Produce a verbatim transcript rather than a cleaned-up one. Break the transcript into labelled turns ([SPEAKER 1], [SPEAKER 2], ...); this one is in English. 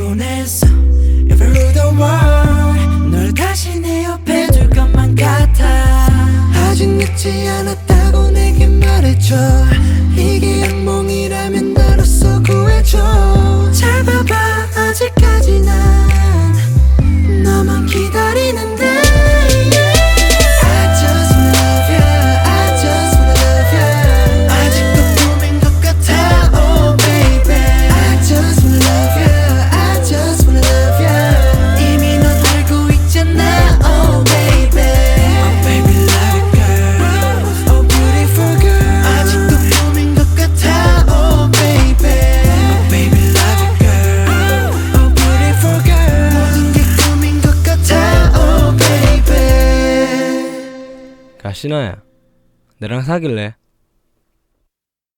[SPEAKER 1] 알곤 했어 If I rule the world 널 다시 내 옆에 둘 것만 같아.
[SPEAKER 2] 아직 늦지 않았다고 내게 말해줘. 이게 악몽이라면 나로서 구해줘.
[SPEAKER 1] 잘 봐봐 아직까지 난 너만 기다리는데.
[SPEAKER 2] I just wanna love you. I just wanna love you.
[SPEAKER 1] 아직도 꿈인 것 같아 oh baby.
[SPEAKER 2] I just wanna love you. I just wanna love you.
[SPEAKER 1] 이미 넌 알고 있잖아 oh baby.
[SPEAKER 2] Oh baby love you girl. Oh beautiful girl.
[SPEAKER 1] 아직도 꿈인 것 같아 oh baby.
[SPEAKER 2] Oh baby love you girl. Oh beautiful girl.
[SPEAKER 1] 모든 게 꿈인 것 같아 oh baby.
[SPEAKER 3] 야 신아야, 나랑 사귈래?